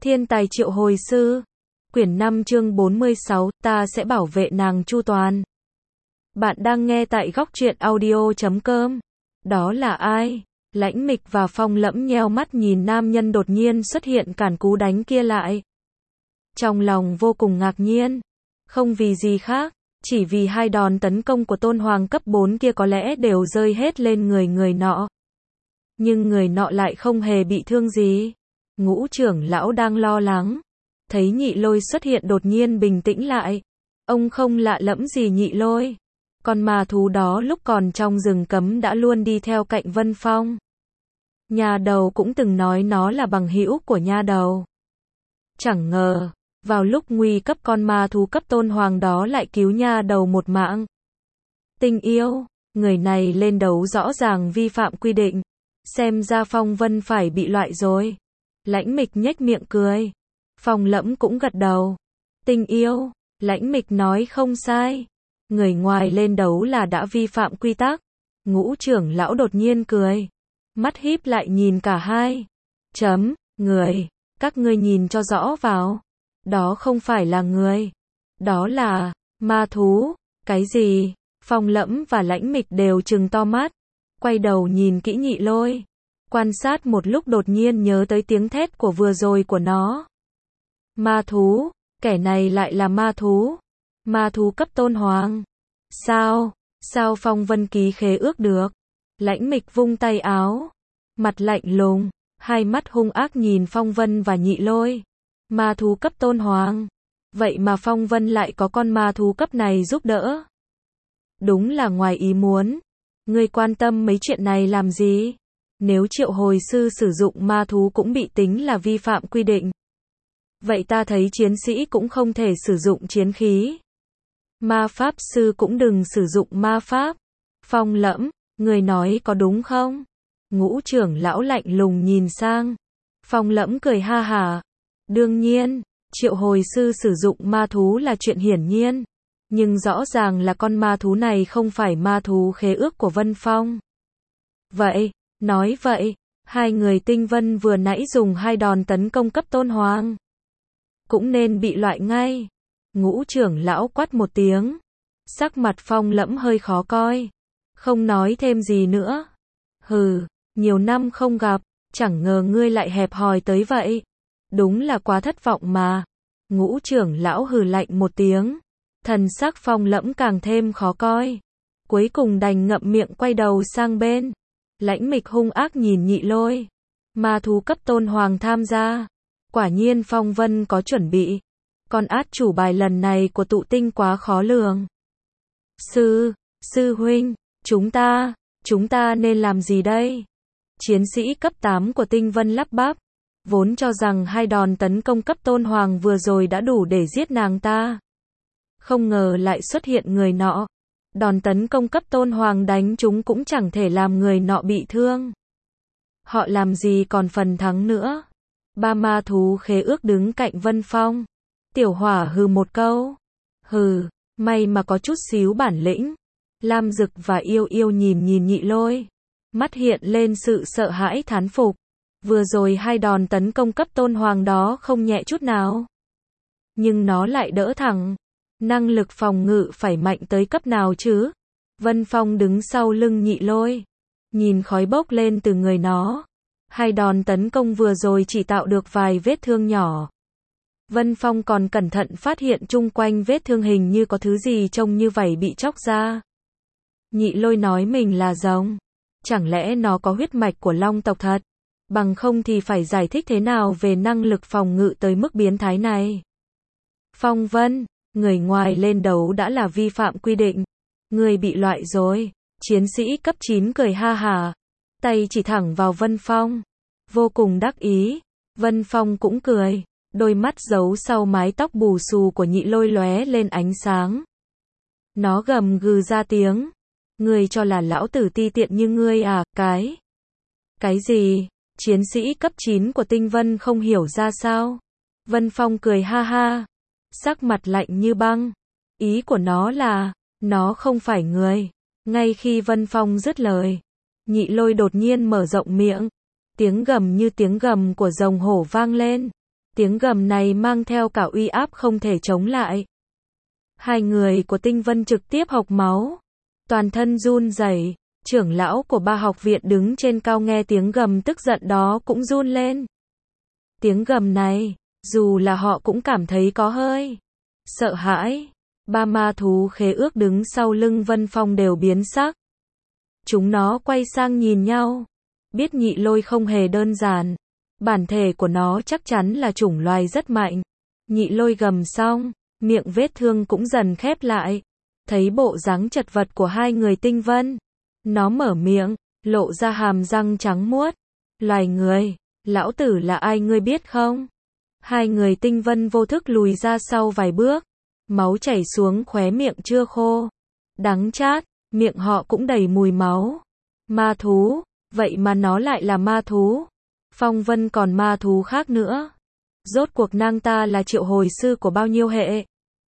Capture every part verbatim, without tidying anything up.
Thiên tài triệu hồi sư. Quyển năm chương bốn mươi sáu, ta sẽ bảo vệ nàng chu toàn. Bạn đang nghe tại góc truyện audio chấm com. Đó là ai? Lãnh Mịch và Phong Lẫm nheo mắt nhìn nam nhân đột nhiên xuất hiện cản cú đánh kia lại. Trong lòng vô cùng ngạc nhiên. Không vì gì khác, chỉ vì hai đòn tấn công của tôn hoàng cấp bốn kia có lẽ đều rơi hết lên người người nọ. Nhưng người nọ lại không hề bị thương gì. Ngũ trưởng lão đang lo lắng. Thấy Nhị Lôi xuất hiện đột nhiên bình tĩnh lại. Ông không lạ lẫm gì Nhị Lôi. Con ma thú đó lúc còn trong rừng cấm đã luôn đi theo cạnh Vân Phong. Nha đầu cũng từng nói nó là bằng hữu của nha đầu. Chẳng ngờ, vào lúc nguy cấp con ma thú cấp tôn hoàng đó lại cứu nha đầu một mạng. Tình yêu, người này lên đấu rõ ràng vi phạm quy định. Xem ra Phong Vân phải bị loại rồi. Lãnh Mịch nhếch miệng cười. Phong Lẫm cũng gật đầu. Tình yêu, Lãnh Mịch nói không sai. Người ngoài lên đấu là đã vi phạm quy tắc. Ngũ trưởng lão đột nhiên cười. Mắt híp lại nhìn cả hai. Chấm, người, các ngươi nhìn cho rõ vào. Đó không phải là người. Đó là, ma thú. Cái gì? Phong Lẫm và Lãnh Mịch đều trừng to mắt. Quay đầu nhìn kỹ Nhị Lôi. Quan sát một lúc đột nhiên nhớ tới tiếng thét của vừa rồi của nó. Ma thú, kẻ này lại là ma thú. Ma thú cấp tôn hoàng. Sao, sao Phong Vân ký khế ước được? Lãnh Mịch vung tay áo. Mặt lạnh lùng, hai mắt hung ác nhìn Phong Vân và Nhị Lôi. Ma thú cấp tôn hoàng. Vậy mà Phong Vân lại có con ma thú cấp này giúp đỡ. Đúng là ngoài ý muốn. Ngươi quan tâm mấy chuyện này làm gì? Nếu triệu hồi sư sử dụng ma thú cũng bị tính là vi phạm quy định. Vậy ta thấy chiến sĩ cũng không thể sử dụng chiến khí. Ma pháp sư cũng đừng sử dụng ma pháp. Phong Lẫm, người nói có đúng không? Ngũ trưởng lão lạnh lùng nhìn sang. Phong Lẫm cười ha hả. Đương nhiên, triệu hồi sư sử dụng ma thú là chuyện hiển nhiên. Nhưng rõ ràng là con ma thú này không phải ma thú khế ước của Vân Phong. Vậy, nói vậy, hai người Tinh Vân vừa nãy dùng hai đòn tấn công cấp tôn hoàng. Cũng nên bị loại ngay. Ngũ trưởng lão quát một tiếng. Sắc mặt Phong Lẫm hơi khó coi. Không nói thêm gì nữa. Hừ, nhiều năm không gặp, chẳng ngờ ngươi lại hẹp hòi tới vậy. Đúng là quá thất vọng mà. Ngũ trưởng lão hừ lạnh một tiếng. Thần sắc Phong Lẫm càng thêm khó coi. Cuối cùng đành ngậm miệng quay đầu sang bên. Lãnh Mịch hung ác nhìn Nhị Lôi. Ma thú cấp tôn hoàng tham gia. Quả nhiên Phong Vân có chuẩn bị. Con át chủ bài lần này của tụ tinh quá khó lường. Sư, sư huynh, chúng ta, chúng ta nên làm gì đây? Chiến sĩ cấp tám của Tinh Vân lắp bắp. Vốn cho rằng hai đòn tấn công cấp tôn hoàng vừa rồi đã đủ để giết nàng ta. Không ngờ lại xuất hiện người nọ. Đòn tấn công cấp tôn hoàng đánh chúng cũng chẳng thể làm người nọ bị thương. Họ làm gì còn phần thắng nữa. Ba ma thú khế ước đứng cạnh Vân Phong. Tiểu Hỏa hừ một câu. Hừ, may mà có chút xíu bản lĩnh. Lam Dực và Yêu Yêu nhìn nhìn Nhị Lôi. Mắt hiện lên sự sợ hãi thán phục. Vừa rồi hai đòn tấn công cấp tôn hoàng đó không nhẹ chút nào. Nhưng nó lại đỡ thẳng. Năng lực phòng ngự phải mạnh tới cấp nào chứ? Vân Phong đứng sau lưng Nhị Lôi. Nhìn khói bốc lên từ người nó. Hai đòn tấn công vừa rồi chỉ tạo được vài vết thương nhỏ. Vân Phong còn cẩn thận phát hiện chung quanh vết thương hình như có thứ gì trông như vảy bị chóc ra. Nhị Lôi nói mình là rồng. Chẳng lẽ nó có huyết mạch của long tộc thật? Bằng không thì phải giải thích thế nào về năng lực phòng ngự tới mức biến thái này? Phong Vân, người ngoài lên đấu đã là vi phạm quy định. Người bị loại rồi. Chiến sĩ cấp chín cười ha hả. Tay chỉ thẳng vào Vân Phong. Vô cùng đắc ý. Vân Phong cũng cười. Đôi mắt giấu sau mái tóc bù xù của Nhị Lôi lóe lên ánh sáng. Nó gầm gừ ra tiếng. Ngươi cho là lão tử ti tiện như ngươi à, cái. Cái gì? Chiến sĩ cấp chín của Tinh Vân không hiểu ra sao. Vân Phong cười ha ha. Sắc mặt lạnh như băng. Ý của nó là, nó không phải người. Ngay khi Vân Phong dứt lời, Nhị Lôi đột nhiên mở rộng miệng. Tiếng gầm như tiếng gầm của rồng hổ vang lên. Tiếng gầm này mang theo cả uy áp không thể chống lại. Hai người của Tinh Vân trực tiếp hộc máu. Toàn thân run rẩy, trưởng lão của ba học viện đứng trên cao nghe tiếng gầm tức giận đó cũng run lên. Tiếng gầm này, dù là họ cũng cảm thấy có hơi sợ hãi. Ba ma thú khế ước đứng sau lưng Vân Phong đều biến sắc. Chúng nó quay sang nhìn nhau. Biết Nhị Lôi không hề đơn giản. Bản thể của nó chắc chắn là chủng loài rất mạnh. Nhị Lôi gầm xong, miệng vết thương cũng dần khép lại. Thấy bộ dáng chật vật của hai người Tinh Vân. Nó mở miệng, lộ ra hàm răng trắng muốt. Loài người, lão tử là ai ngươi biết không? Hai người Tinh Vân vô thức lùi ra sau vài bước. Máu chảy xuống khóe miệng chưa khô. Đắng chát, miệng họ cũng đầy mùi máu. Ma thú, vậy mà nó lại là ma thú. Phong Vân còn ma thú khác nữa. Rốt cuộc nàng ta là triệu hồi sư của bao nhiêu hệ?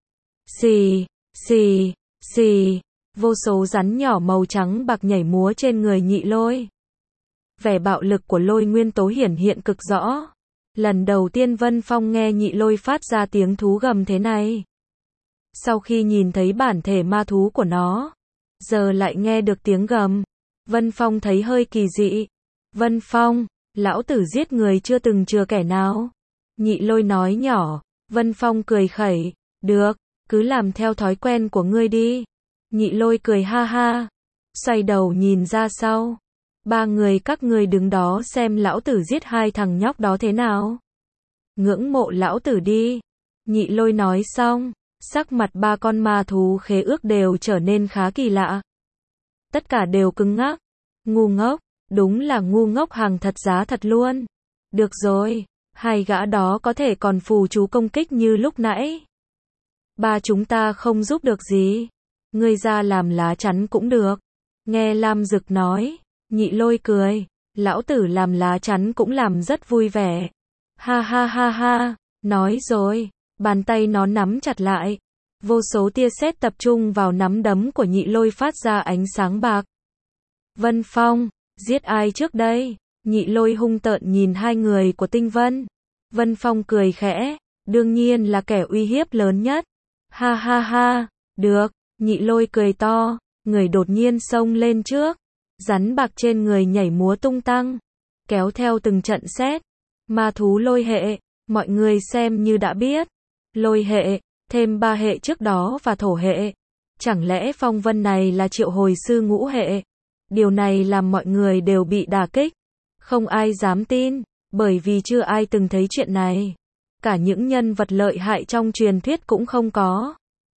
Xì, xì, xì. Vô số rắn nhỏ màu trắng bạc nhảy múa trên người Nhị Lôi. Vẻ bạo lực của lôi nguyên tố hiển hiện cực rõ. Lần đầu tiên Vân Phong nghe Nhị Lôi phát ra tiếng thú gầm thế này. Sau khi nhìn thấy bản thể ma thú của nó, giờ lại nghe được tiếng gầm. Vân Phong thấy hơi kỳ dị. Vân Phong, lão tử giết người chưa từng chừa kẻ nào. Nhị Lôi nói nhỏ. Vân Phong cười khẩy. Được, cứ làm theo thói quen của ngươi đi. Nhị Lôi cười ha ha. Xoay đầu nhìn ra sau. Ba người các ngươi đứng đó xem lão tử giết hai thằng nhóc đó thế nào. Ngưỡng mộ lão tử đi. Nhị Lôi nói xong. Sắc mặt ba con ma thú khế ước đều trở nên khá kỳ lạ. Tất cả đều cứng ngắc. Ngu ngốc, đúng là ngu ngốc hàng thật giá thật luôn. Được rồi, hai gã đó có thể còn phù chú công kích như lúc nãy. Ba chúng ta không giúp được gì. Ngươi ra làm lá chắn cũng được. Nghe Lam Dực nói, Nhị Lôi cười. Lão tử làm lá chắn cũng làm rất vui vẻ. Ha ha ha ha, nói rồi. Bàn tay nó nắm chặt lại. Vô số tia sét tập trung vào nắm đấm của Nhị Lôi phát ra ánh sáng bạc. Vân Phong, giết ai trước đây? Nhị Lôi hung tợn nhìn hai người của Tinh Vân. Vân Phong cười khẽ, đương nhiên là kẻ uy hiếp lớn nhất. Ha ha ha, được. Nhị Lôi cười to, người đột nhiên xông lên trước. Rắn bạc trên người nhảy múa tung tăng, kéo theo từng trận sét. Ma thú lôi hệ, mọi người xem như đã biết. Lôi hệ, thêm ba hệ trước đó và thổ hệ. Chẳng lẽ Phong Vân này là triệu hồi sư ngũ hệ? Điều này làm mọi người đều bị đả kích. Không ai dám tin, bởi vì chưa ai từng thấy chuyện này. Cả những nhân vật lợi hại trong truyền thuyết cũng không có.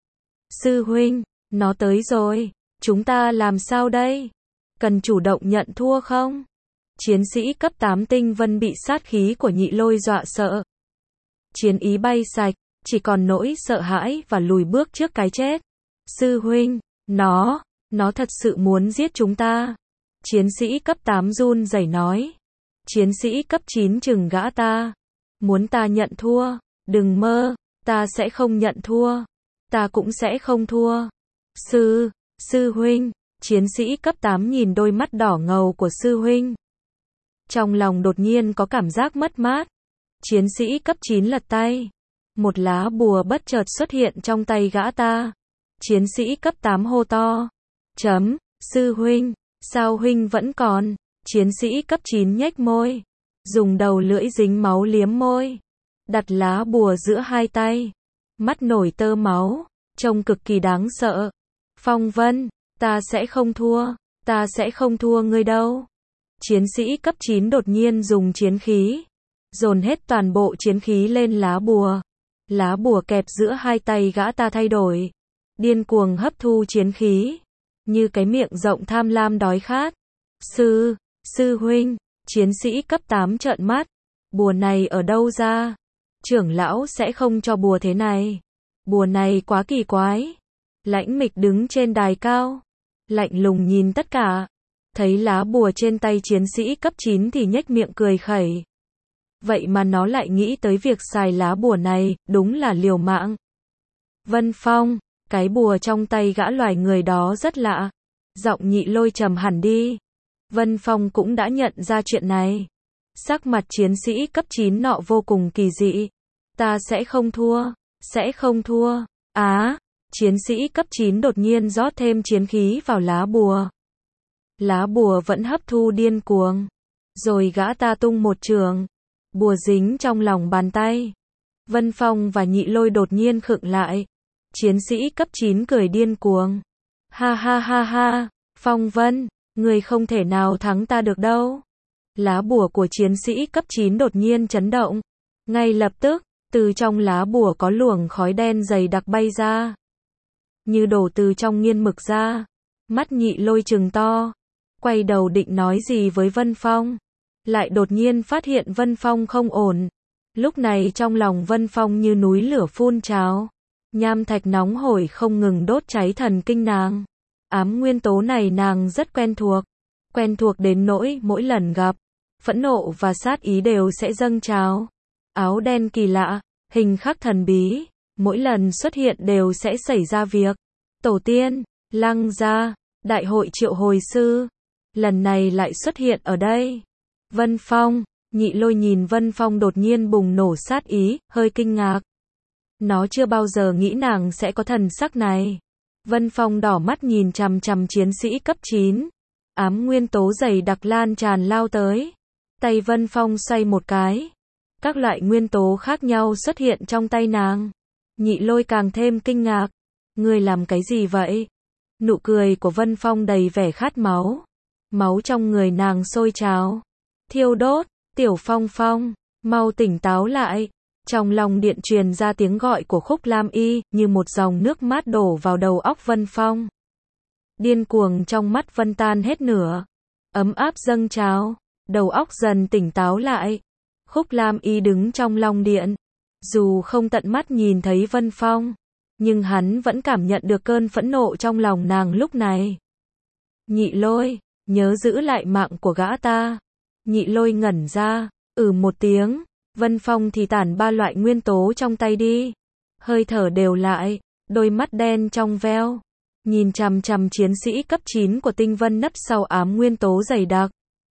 Sư huynh, nó tới rồi, chúng ta làm sao đây? Cần chủ động nhận thua không? Chiến sĩ cấp tám Tinh Vân bị sát khí của Nhị Lôi dọa sợ. Chiến ý bay sạch, chỉ còn nỗi sợ hãi và lùi bước trước cái chết. Sư huynh, nó, nó thật sự muốn giết chúng ta. Chiến sĩ cấp tám run rẩy nói. Chiến sĩ cấp chín chừng gã ta. Muốn ta nhận thua? Đừng mơ, ta sẽ không nhận thua. Ta cũng sẽ không thua. Sư, sư huynh, chiến sĩ cấp tám nhìn đôi mắt đỏ ngầu của sư huynh. Trong lòng đột nhiên có cảm giác mất mát. Chiến sĩ cấp chín lật tay. Một lá bùa bất chợt xuất hiện trong tay gã ta. Chiến sĩ cấp tám hô to. Chấm, sư huynh, sao huynh vẫn còn? Chiến sĩ cấp chín nhếch môi. Dùng đầu lưỡi dính máu liếm môi. Đặt lá bùa giữa hai tay. Mắt nổi tơ máu. Trông cực kỳ đáng sợ. Phong Vân, ta sẽ không thua. Ta sẽ không thua ngươi đâu. Chiến sĩ cấp chín đột nhiên dùng chiến khí. Dồn hết toàn bộ chiến khí lên lá bùa. Lá bùa kẹp giữa hai tay gã ta thay đổi. Điên cuồng hấp thu chiến khí. Như cái miệng rộng tham lam đói khát. Sư, sư huynh, chiến sĩ cấp tám trợn mắt. Bùa này ở đâu ra? Trưởng lão sẽ không cho bùa thế này. Bùa này quá kỳ quái. Lãnh Mịch đứng trên đài cao. Lạnh lùng nhìn tất cả. Thấy lá bùa trên tay chiến sĩ cấp chín thì nhếch miệng cười khẩy. Vậy mà nó lại nghĩ tới việc xài lá bùa này, đúng là liều mạng. Vân Phong, cái bùa trong tay gã loài người đó rất lạ. Giọng Nhị Lôi trầm hẳn đi. Vân Phong cũng đã nhận ra chuyện này. Sắc mặt chiến sĩ cấp chín nọ vô cùng kỳ dị. Ta sẽ không thua, sẽ không thua. Á, chiến sĩ cấp chín đột nhiên rót thêm chiến khí vào lá bùa. Lá bùa vẫn hấp thu điên cuồng. Rồi gã ta tung một trường. Bùa dính trong lòng bàn tay. Vân Phong và Nhị Lôi đột nhiên khựng lại. Chiến sĩ cấp chín cười điên cuồng. Ha ha ha ha, Phong Vân, người không thể nào thắng ta được đâu. Lá bùa của chiến sĩ cấp chín đột nhiên chấn động. Ngay lập tức, từ trong lá bùa có luồng khói đen dày đặc bay ra. Như đổ từ trong nghiên mực ra. Mắt Nhị Lôi trừng to. Quay đầu định nói gì với Vân Phong. Lại đột nhiên phát hiện Vân Phong không ổn. Lúc này trong lòng Vân Phong như núi lửa phun trào. Nham thạch nóng hổi không ngừng đốt cháy thần kinh nàng. Ám nguyên tố này nàng rất quen thuộc. Quen thuộc đến nỗi mỗi lần gặp, phẫn nộ và sát ý đều sẽ dâng trào. Áo đen kỳ lạ, hình khắc thần bí, mỗi lần xuất hiện đều sẽ xảy ra việc. Tổ tiên, Lăng gia, đại hội triệu hồi sư, lần này lại xuất hiện ở đây. Vân Phong, Nhị Lôi nhìn Vân Phong đột nhiên bùng nổ sát ý, hơi kinh ngạc. Nó chưa bao giờ nghĩ nàng sẽ có thần sắc này. Vân Phong đỏ mắt nhìn chằm chằm chiến sĩ cấp chín. Ám nguyên tố dày đặc lan tràn lao tới. Tay Vân Phong xoay một cái. Các loại nguyên tố khác nhau xuất hiện trong tay nàng. Nhị Lôi càng thêm kinh ngạc. Ngươi làm cái gì vậy? Nụ cười của Vân Phong đầy vẻ khát máu. Máu trong người nàng sôi trào. Thiêu đốt, Tiểu Phong Phong, mau tỉnh táo lại. Trong lòng điện truyền ra tiếng gọi của Khúc Lam Y, như một dòng nước mát đổ vào đầu óc Vân Phong. Điên cuồng trong mắt Vân tan hết nửa. Ấm áp dâng trào, đầu óc dần tỉnh táo lại. Khúc Lam Y đứng trong long điện. Dù không tận mắt nhìn thấy Vân Phong, nhưng hắn vẫn cảm nhận được cơn phẫn nộ trong lòng nàng lúc này. Nhị Lôi, nhớ giữ lại mạng của gã ta. Nhị Lôi ngẩn ra, ừ một tiếng. Vân Phong thì tản ba loại nguyên tố trong tay đi. Hơi thở đều lại, đôi mắt đen trong veo. Nhìn chằm chằm chiến sĩ cấp chín của tinh vân nấp sau ám nguyên tố dày đặc.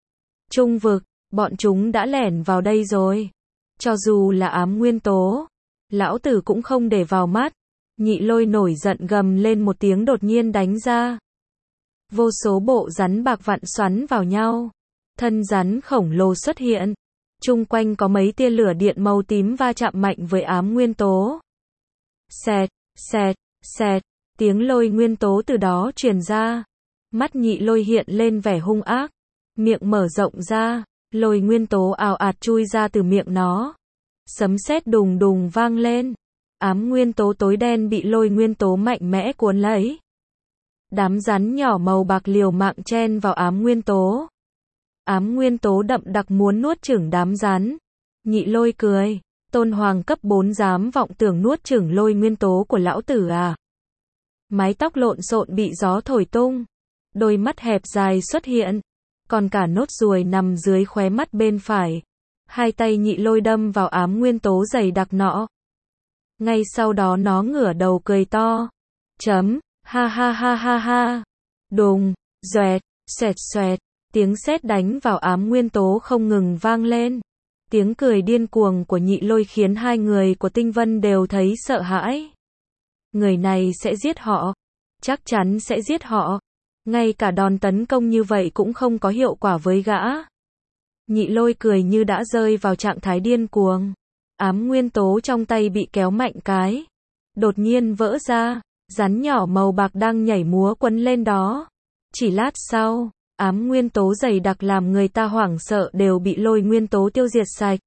Trung vực, bọn chúng đã lẻn vào đây rồi. Cho dù là ám nguyên tố, lão tử cũng không để vào mắt. Nhị Lôi nổi giận gầm lên một tiếng đột nhiên đánh ra. Vô số bộ rắn bạc vặn xoắn vào nhau. Thân rắn khổng lồ xuất hiện. Chung quanh có mấy tia lửa điện màu tím va chạm mạnh với ám nguyên tố. Xẹt, xẹt, xẹt, tiếng lôi nguyên tố từ đó truyền ra. Mắt Nhị Lôi hiện lên vẻ hung ác. Miệng mở rộng ra, lôi nguyên tố ào ạt chui ra từ miệng nó. Sấm sét đùng đùng vang lên. Ám nguyên tố tối đen bị lôi nguyên tố mạnh mẽ cuốn lấy. Đám rắn nhỏ màu bạc liều mạng chen vào ám nguyên tố. Ám nguyên tố đậm đặc muốn nuốt chửng đám rắn. Nhị Lôi cười, Tôn Hoàng cấp bốn dám vọng tưởng nuốt chửng lôi nguyên tố của lão tử à? Mái tóc lộn xộn bị gió thổi tung, đôi mắt hẹp dài xuất hiện, còn cả nốt ruồi nằm dưới khóe mắt bên phải. Hai tay Nhị Lôi đâm vào ám nguyên tố dày đặc nọ. Ngay sau đó nó ngửa đầu cười to. Chấm, ha ha ha ha ha. Đùng, doẹt, xoẹt xoẹt. Tiếng sét đánh vào ám nguyên tố không ngừng vang lên. Tiếng cười điên cuồng của Nhị Lôi khiến hai người của tinh vân đều thấy sợ hãi. Người này sẽ giết họ. Chắc chắn sẽ giết họ. Ngay cả đòn tấn công như vậy cũng không có hiệu quả với gã. Nhị Lôi cười như đã rơi vào trạng thái điên cuồng. Ám nguyên tố trong tay bị kéo mạnh cái. Đột nhiên vỡ ra. Rắn nhỏ màu bạc đang nhảy múa quấn lên đó. Chỉ lát sau, ám nguyên tố dày đặc làm người ta hoảng sợ đều bị lôi nguyên tố tiêu diệt sạch.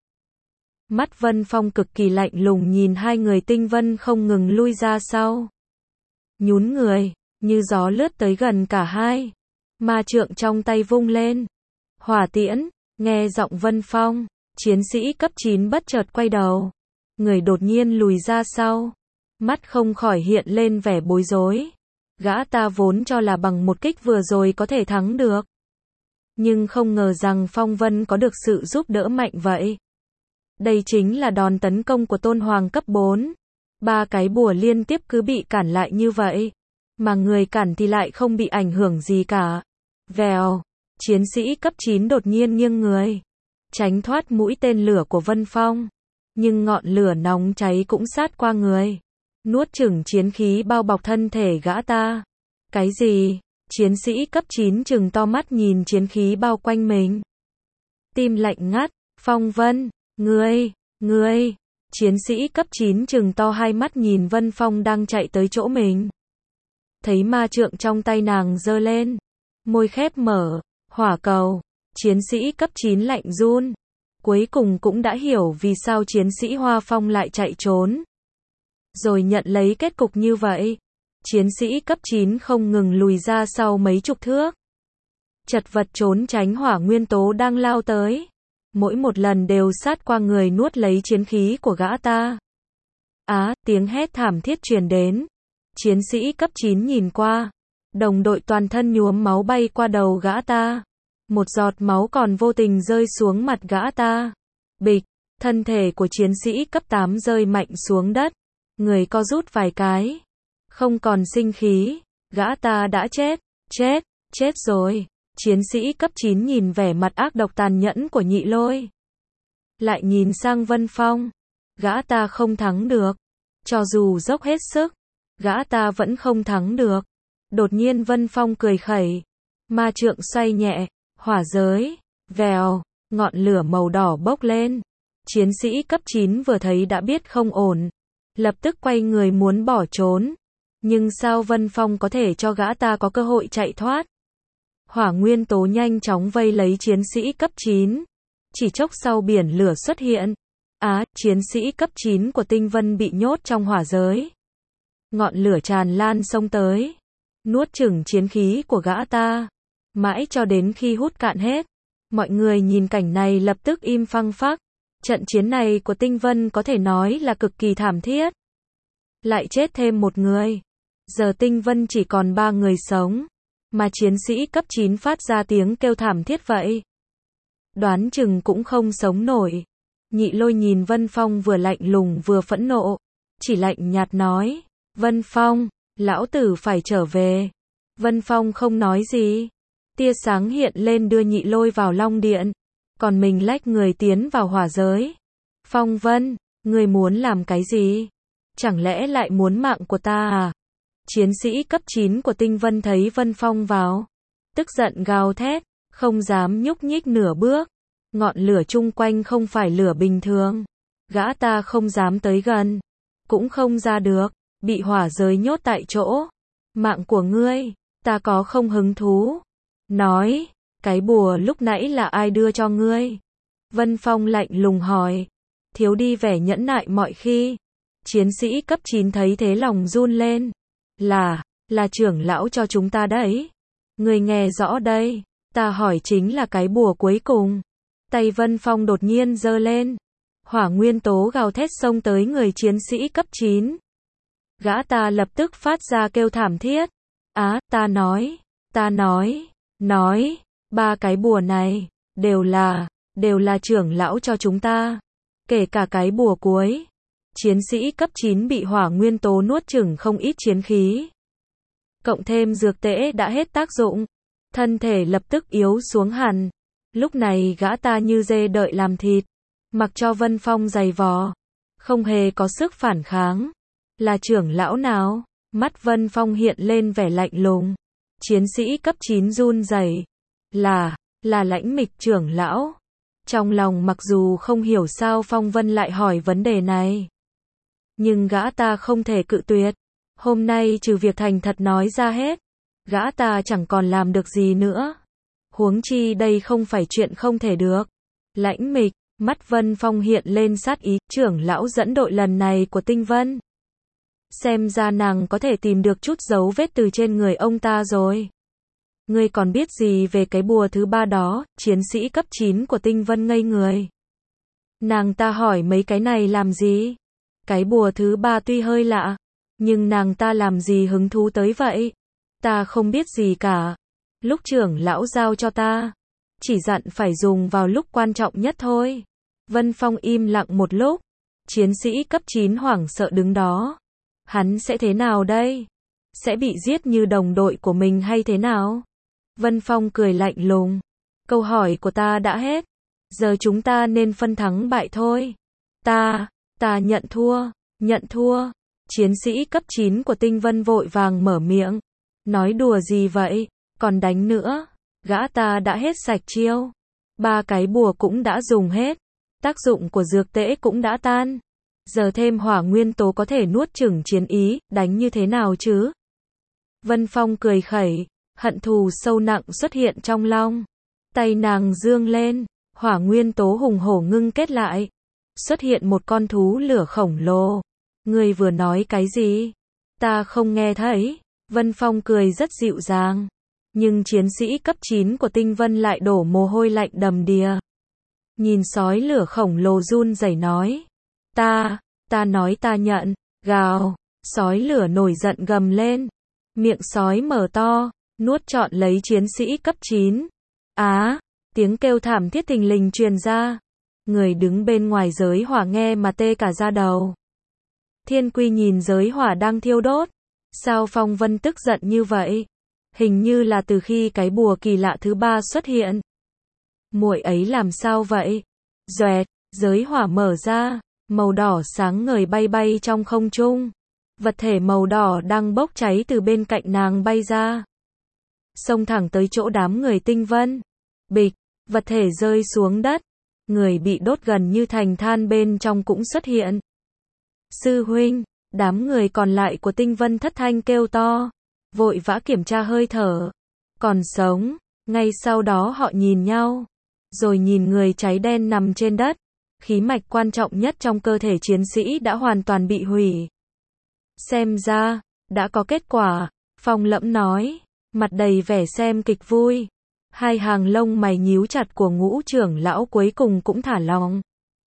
Mắt Vân Phong cực kỳ lạnh lùng nhìn hai người tinh vân không ngừng lui ra sau. Nhún người, như gió lướt tới gần cả hai. Ma trượng trong tay vung lên. Hỏa tiễn, nghe giọng Vân Phong, chiến sĩ cấp chín bất chợt quay đầu. Người đột nhiên lùi ra sau. Mắt không khỏi hiện lên vẻ bối rối. Gã ta vốn cho là bằng một kích vừa rồi có thể thắng được. Nhưng không ngờ rằng Phong Vân có được sự giúp đỡ mạnh vậy. Đây chính là đòn tấn công của Tôn Hoàng cấp bốn. Ba cái bùa liên tiếp cứ bị cản lại như vậy. Mà người cản thì lại không bị ảnh hưởng gì cả. Vèo, chiến sĩ cấp chín đột nhiên nghiêng người. Tránh thoát mũi tên lửa của Vân Phong. nhưng ngọn lửa nóng cháy cũng sát qua người, nuốt chửng chiến khí bao bọc thân thể gã ta. Cái gì? Chiến sĩ cấp chín trừng to mắt nhìn chiến khí bao quanh mình. Tim lạnh ngắt, Phong Vân, ngươi, ngươi. Chiến sĩ cấp chín trừng to hai mắt nhìn Vân Phong đang chạy tới chỗ mình. Thấy ma trượng trong tay nàng giơ lên, môi khép mở, hỏa cầu. Chiến sĩ cấp chín lạnh run. Cuối cùng cũng đã hiểu vì sao chiến sĩ Hoa Phong lại chạy trốn. Rồi nhận lấy kết cục như vậy. Chiến sĩ cấp chín không ngừng lùi ra sau mấy chục thước. Chật vật trốn tránh hỏa nguyên tố đang lao tới. Mỗi một lần đều sát qua người nuốt lấy chiến khí của gã ta. Á, tiếng hét thảm thiết truyền đến. Chiến sĩ cấp chín nhìn qua. Đồng đội toàn thân nhuốm máu bay qua đầu gã ta. Một giọt máu còn vô tình rơi xuống mặt gã ta. Bịch, thân thể của chiến sĩ cấp tám rơi mạnh xuống đất. Người co rút vài cái. Không còn sinh khí. Gã ta đã chết. Chết, chết rồi. Chiến sĩ cấp chín nhìn vẻ mặt ác độc tàn nhẫn của Nhị Lôi. Lại nhìn sang Vân Phong. Gã ta không thắng được. Cho dù dốc hết sức, gã ta vẫn không thắng được. Đột nhiên Vân Phong cười khẩy. Ma trượng xoay nhẹ. Hỏa giới. Vèo. Ngọn lửa màu đỏ bốc lên. Chiến sĩ cấp chín vừa thấy đã biết không ổn. Lập tức quay người muốn bỏ trốn. Nhưng sao Vân Phong có thể cho gã ta có cơ hội chạy thoát? Hỏa nguyên tố nhanh chóng vây lấy chiến sĩ cấp chín. Chỉ chốc sau biển lửa xuất hiện. Á, chiến sĩ cấp chín của Tinh Vân bị nhốt trong hỏa giới. Ngọn lửa tràn lan xông tới. Nuốt chửng chiến khí của gã ta. Mãi cho đến khi hút cạn hết. Mọi người nhìn cảnh này lập tức im phăng phắc. Trận chiến này của Tinh Vân có thể nói là cực kỳ thảm thiết. Lại chết thêm một người. Giờ Tinh Vân chỉ còn ba người sống. Mà chiến sĩ cấp chín phát ra tiếng kêu thảm thiết vậy. Đoán chừng cũng không sống nổi. Nhị Lôi nhìn Vân Phong vừa lạnh lùng vừa phẫn nộ. Chỉ lạnh nhạt nói. Vân Phong, lão tử phải trở về. Vân Phong không nói gì. Tia sáng hiện lên đưa Nhị Lôi vào Long Điện. Còn mình lách người tiến vào hỏa giới. Phong Vân, ngươi muốn làm cái gì? Chẳng lẽ lại muốn mạng của ta à? Chiến sĩ cấp chín của Tinh Vân thấy Vân Phong vào. Tức giận gào thét, không dám nhúc nhích nửa bước. Ngọn lửa chung quanh không phải lửa bình thường. Gã ta không dám tới gần. Cũng không ra được, bị hỏa giới nhốt tại chỗ. Mạng của ngươi, ta có không hứng thú. Nói, cái bùa lúc nãy là ai đưa cho ngươi? Vân Phong lạnh lùng hỏi. Thiếu đi vẻ nhẫn nại mọi khi. Chiến sĩ cấp chín thấy thế lòng run lên. Là, là trưởng lão cho chúng ta đấy. Ngươi nghe rõ đây. Ta hỏi chính là cái bùa cuối cùng. Tay Vân Phong đột nhiên giơ lên. Hỏa nguyên tố gào thét xông tới người chiến sĩ cấp chín. Gã ta lập tức phát ra kêu thảm thiết. Á, ta nói, ta nói, nói, ba cái bùa này, đều là, đều là trưởng lão cho chúng ta. Kể cả cái bùa cuối. Chiến sĩ cấp chín bị hỏa nguyên tố nuốt chửng không ít chiến khí. Cộng thêm dược tễ đã hết tác dụng. Thân thể lập tức yếu xuống hẳn. Lúc này gã ta như dê đợi làm thịt. Mặc cho Vân Phong giày vò. Không hề có sức phản kháng. Là trưởng lão nào? Mắt Vân Phong hiện lên vẻ lạnh lùng. Chiến sĩ cấp chín run rẩy. Là, là Lãnh Mịch trưởng lão. Trong lòng mặc dù không hiểu sao Phong Vân lại hỏi vấn đề này. Nhưng gã ta không thể cự tuyệt. Hôm nay trừ việc thành thật nói ra hết. Gã ta chẳng còn làm được gì nữa. Huống chi đây không phải chuyện không thể được. Lãnh Mịch, mắt Vân Phong hiện lên sát ý. Trưởng lão dẫn đội lần này của Tinh Vân. Xem ra nàng có thể tìm được chút dấu vết từ trên người ông ta rồi. Ngươi còn biết gì về cái bùa thứ ba đó? Chiến sĩ cấp chín của Tinh Vân ngây người. Nàng ta hỏi mấy cái này làm gì? Cái bùa thứ ba tuy hơi lạ, nhưng nàng ta làm gì hứng thú tới vậy? Ta không biết gì cả. Lúc trưởng lão giao cho ta, chỉ dặn phải dùng vào lúc quan trọng nhất thôi. Vân Phong im lặng một lúc. Chiến sĩ cấp chín hoảng sợ đứng đó. Hắn sẽ thế nào đây? Sẽ bị giết như đồng đội của mình hay thế nào? Vân Phong cười lạnh lùng. Câu hỏi của ta đã hết. Giờ chúng ta nên phân thắng bại thôi. Ta, ta nhận thua, nhận thua. Chiến sĩ cấp chín của Tinh Vân vội vàng mở miệng. Nói đùa gì vậy, còn đánh nữa. Gã ta đã hết sạch chiêu. Ba cái bùa cũng đã dùng hết. Tác dụng của dược tễ cũng đã tan. Giờ thêm hỏa nguyên tố có thể nuốt chửng chiến ý, đánh như thế nào chứ? Vân Phong cười khẩy, hận thù sâu nặng xuất hiện trong lòng. Tay nàng dương lên, hỏa nguyên tố hùng hổ ngưng kết lại. Xuất hiện một con thú lửa khổng lồ. Ngươi vừa nói cái gì? Ta không nghe thấy. Vân Phong cười rất dịu dàng. Nhưng chiến sĩ cấp chín của Tinh Vân lại đổ mồ hôi lạnh đầm đìa. Nhìn sói lửa khổng lồ run rẩy nói. Ta, ta nói ta nhận, gào. Sói lửa nổi giận gầm lên. Miệng sói mở to, nuốt trọn lấy chiến sĩ cấp chín. Á, tiếng kêu thảm thiết thình lình truyền ra. Người đứng bên ngoài giới hỏa nghe mà tê cả da đầu. Thiên Quy nhìn giới hỏa đang thiêu đốt. Sao Phong Vân tức giận như vậy? Hình như là từ khi cái bùa kỳ lạ thứ ba xuất hiện. Muội ấy làm sao vậy? Doẹt, giới hỏa mở ra, màu đỏ sáng ngời bay bay trong không trung. Vật thể màu đỏ đang bốc cháy từ bên cạnh nàng bay ra. Xông thẳng tới chỗ đám người Tinh Vân. Bịch, vật thể rơi xuống đất. Người bị đốt gần như thành than bên trong cũng xuất hiện. Sư huynh, đám người còn lại của Tinh Vân thất thanh kêu to. Vội vã kiểm tra hơi thở. Còn sống. Ngay sau đó họ nhìn nhau. Rồi nhìn người cháy đen nằm trên đất. Khí mạch quan trọng nhất trong cơ thể chiến sĩ đã hoàn toàn bị hủy. Xem ra, đã có kết quả. Phong Lẫm nói. Mặt đầy vẻ xem kịch vui. Hai hàng lông mày nhíu chặt của Ngũ trưởng lão cuối cùng cũng thả lòng.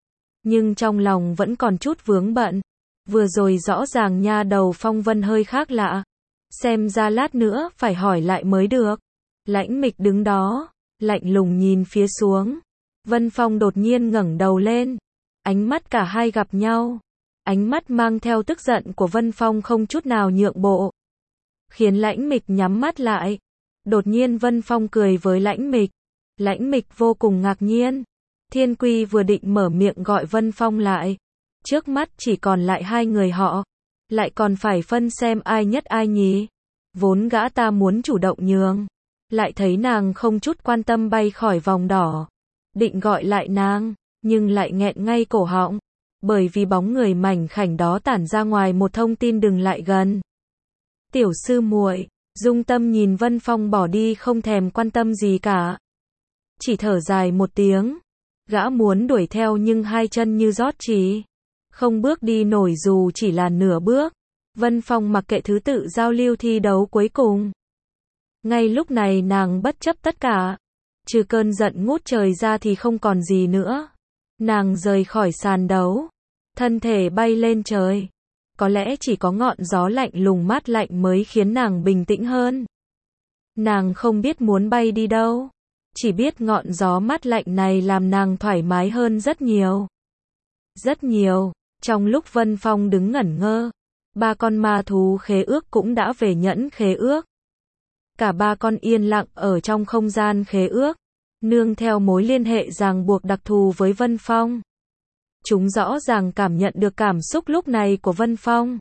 Nhưng trong lòng vẫn còn chút vướng bận. Vừa rồi rõ ràng nha đầu Phong Vân hơi khác lạ. Xem ra lát nữa phải hỏi lại mới được. Lãnh Mịch đứng đó, lạnh lùng nhìn phía xuống. Vân Phong đột nhiên ngẩng đầu lên. Ánh mắt cả hai gặp nhau. Ánh mắt mang theo tức giận của Vân Phong không chút nào nhượng bộ. Khiến Lãnh Mịch nhắm mắt lại. Đột nhiên Vân Phong cười với Lãnh Mịch. Lãnh Mịch vô cùng ngạc nhiên. Thiên Quy vừa định mở miệng gọi Vân Phong lại. Trước mắt chỉ còn lại hai người họ. Lại còn phải phân xem ai nhất ai nhỉ. Vốn gã ta muốn chủ động nhường. Lại thấy nàng không chút quan tâm bay khỏi vòng đỏ. Định gọi lại nàng, nhưng lại nghẹn ngay cổ họng. Bởi vì bóng người mảnh khảnh đó tản ra ngoài một thông tin đừng lại gần. Tiểu sư muội, Dung Tâm nhìn Vân Phong bỏ đi không thèm quan tâm gì cả. Chỉ thở dài một tiếng. Gã muốn đuổi theo nhưng hai chân như rót chỉ. Không bước đi nổi dù chỉ là nửa bước. Vân Phong mặc kệ thứ tự giao lưu thi đấu cuối cùng. Ngay lúc này nàng bất chấp tất cả. Trừ cơn giận ngút trời ra thì không còn gì nữa. Nàng rời khỏi sàn đấu. Thân thể bay lên trời. Có lẽ chỉ có ngọn gió lạnh lùng mát lạnh mới khiến nàng bình tĩnh hơn. Nàng không biết muốn bay đi đâu. Chỉ biết ngọn gió mát lạnh này làm nàng thoải mái hơn rất nhiều. Rất nhiều. Trong lúc Vân Phong đứng ngẩn ngơ, ba con ma thú khế ước cũng đã về nhẫn khế ước. Cả ba con yên lặng ở trong không gian khế ước, nương theo mối liên hệ ràng buộc đặc thù với Vân Phong. Chúng rõ ràng cảm nhận được cảm xúc lúc này của Vân Phong.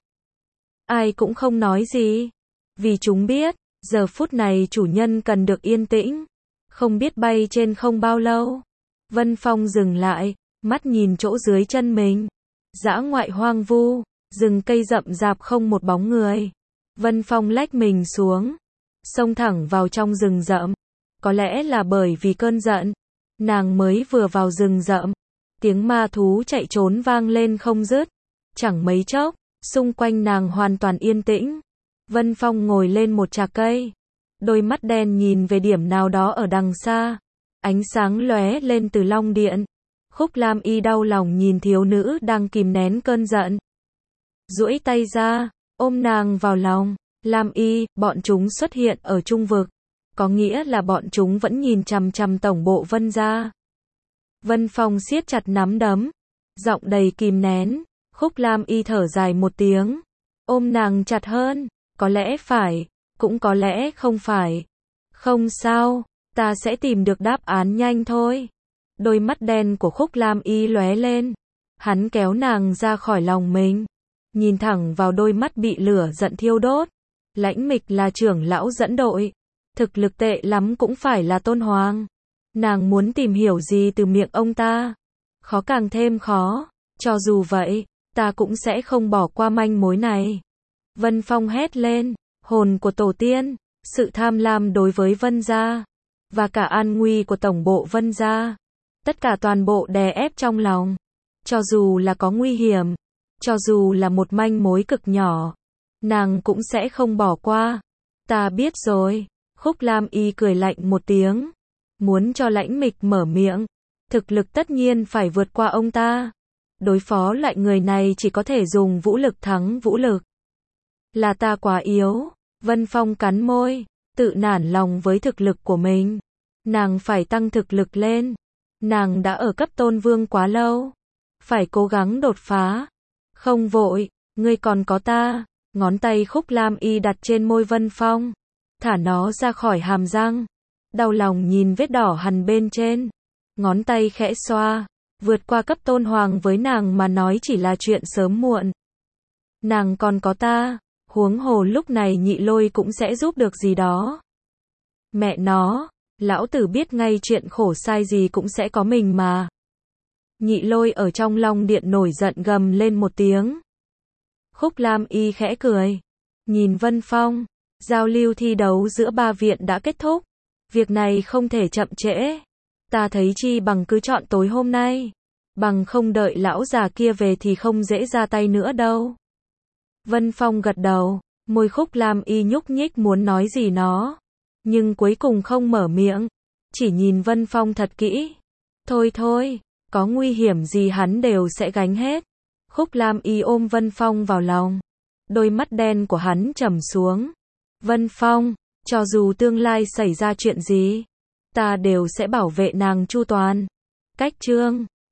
Ai cũng không nói gì, vì chúng biết, giờ phút này chủ nhân cần được yên tĩnh. Không biết bay trên không bao lâu. Vân Phong dừng lại, mắt nhìn chỗ dưới chân mình. Dã ngoại hoang vu, rừng cây rậm rạp không một bóng người. Vân Phong lách mình xuống, xông thẳng vào trong rừng rậm. Có lẽ là bởi vì cơn giận, nàng mới vừa vào rừng rậm, tiếng ma thú chạy trốn vang lên không dứt. Chẳng mấy chốc, xung quanh nàng hoàn toàn yên tĩnh. Vân Phong ngồi lên một trạc cây, đôi mắt đen nhìn về điểm nào đó ở đằng xa. Ánh sáng lóe lên từ long điện. Khúc Lam Y đau lòng nhìn thiếu nữ đang kìm nén cơn giận. Duỗi tay ra, ôm nàng vào lòng. Lam Y, bọn chúng xuất hiện ở trung vực. Có nghĩa là bọn chúng vẫn nhìn chằm chằm tổng bộ Vân gia. Vân Phong siết chặt nắm đấm. Giọng đầy kìm nén. Khúc Lam Y thở dài một tiếng. Ôm nàng chặt hơn. Có lẽ phải, cũng có lẽ không phải. Không sao, ta sẽ tìm được đáp án nhanh thôi. Đôi mắt đen của Khúc Lam Y lóe lên. Hắn kéo nàng ra khỏi lòng mình, nhìn thẳng vào đôi mắt bị lửa giận thiêu đốt. Lãnh Mịch là trưởng lão dẫn đội, thực lực tệ lắm cũng phải là tôn hoàng. Nàng muốn tìm hiểu gì từ miệng ông ta? Khó càng thêm khó, cho dù vậy, ta cũng sẽ không bỏ qua manh mối này. Vân Phong hét lên, hồn của tổ tiên, sự tham lam đối với Vân gia, và cả an nguy của tổng bộ Vân gia. Tất cả toàn bộ đè ép trong lòng. Cho dù là có nguy hiểm, cho dù là một manh mối cực nhỏ, nàng cũng sẽ không bỏ qua. Ta biết rồi. Khúc Lam Y cười lạnh một tiếng, muốn cho Lãnh Mịch mở miệng. Thực lực tất nhiên phải vượt qua ông ta. Đối phó lại người này chỉ có thể dùng vũ lực thắng vũ lực. Là ta quá yếu. Vân Phong cắn môi, tự nản lòng với thực lực của mình. Nàng phải tăng thực lực lên. Nàng đã ở cấp tôn vương quá lâu, phải cố gắng đột phá. Không vội, ngươi còn có ta. Ngón tay Khúc Lam Y đặt trên môi Vân Phong, thả nó ra khỏi hàm răng. Đau lòng nhìn vết đỏ hằn bên trên. Ngón tay khẽ xoa. Vượt qua cấp tôn hoàng với nàng mà nói chỉ là chuyện sớm muộn. Nàng còn có ta, huống hồ lúc này Nhị Lôi cũng sẽ giúp được gì đó. Mẹ nó, lão tử biết ngay chuyện khổ sai gì cũng sẽ có mình mà. Nhị Lôi ở trong Long Điện nổi giận gầm lên một tiếng. Khúc Lam Y khẽ cười, nhìn Vân Phong. Giao lưu thi đấu giữa ba viện đã kết thúc. Việc này không thể chậm trễ. Ta thấy chi bằng cứ chọn tối hôm nay. Bằng không đợi lão già kia về thì không dễ ra tay nữa đâu. Vân Phong gật đầu, môi Khúc Lam Y nhúc nhích muốn nói gì nó, nhưng cuối cùng không mở miệng, chỉ nhìn Vân Phong thật kỹ. Thôi thôi, có nguy hiểm gì hắn đều sẽ gánh hết. Khúc Lam Y ôm Vân Phong vào lòng, đôi mắt đen của hắn trầm xuống. Vân Phong, cho dù tương lai xảy ra chuyện gì, ta đều sẽ bảo vệ nàng chu toàn. Cách chương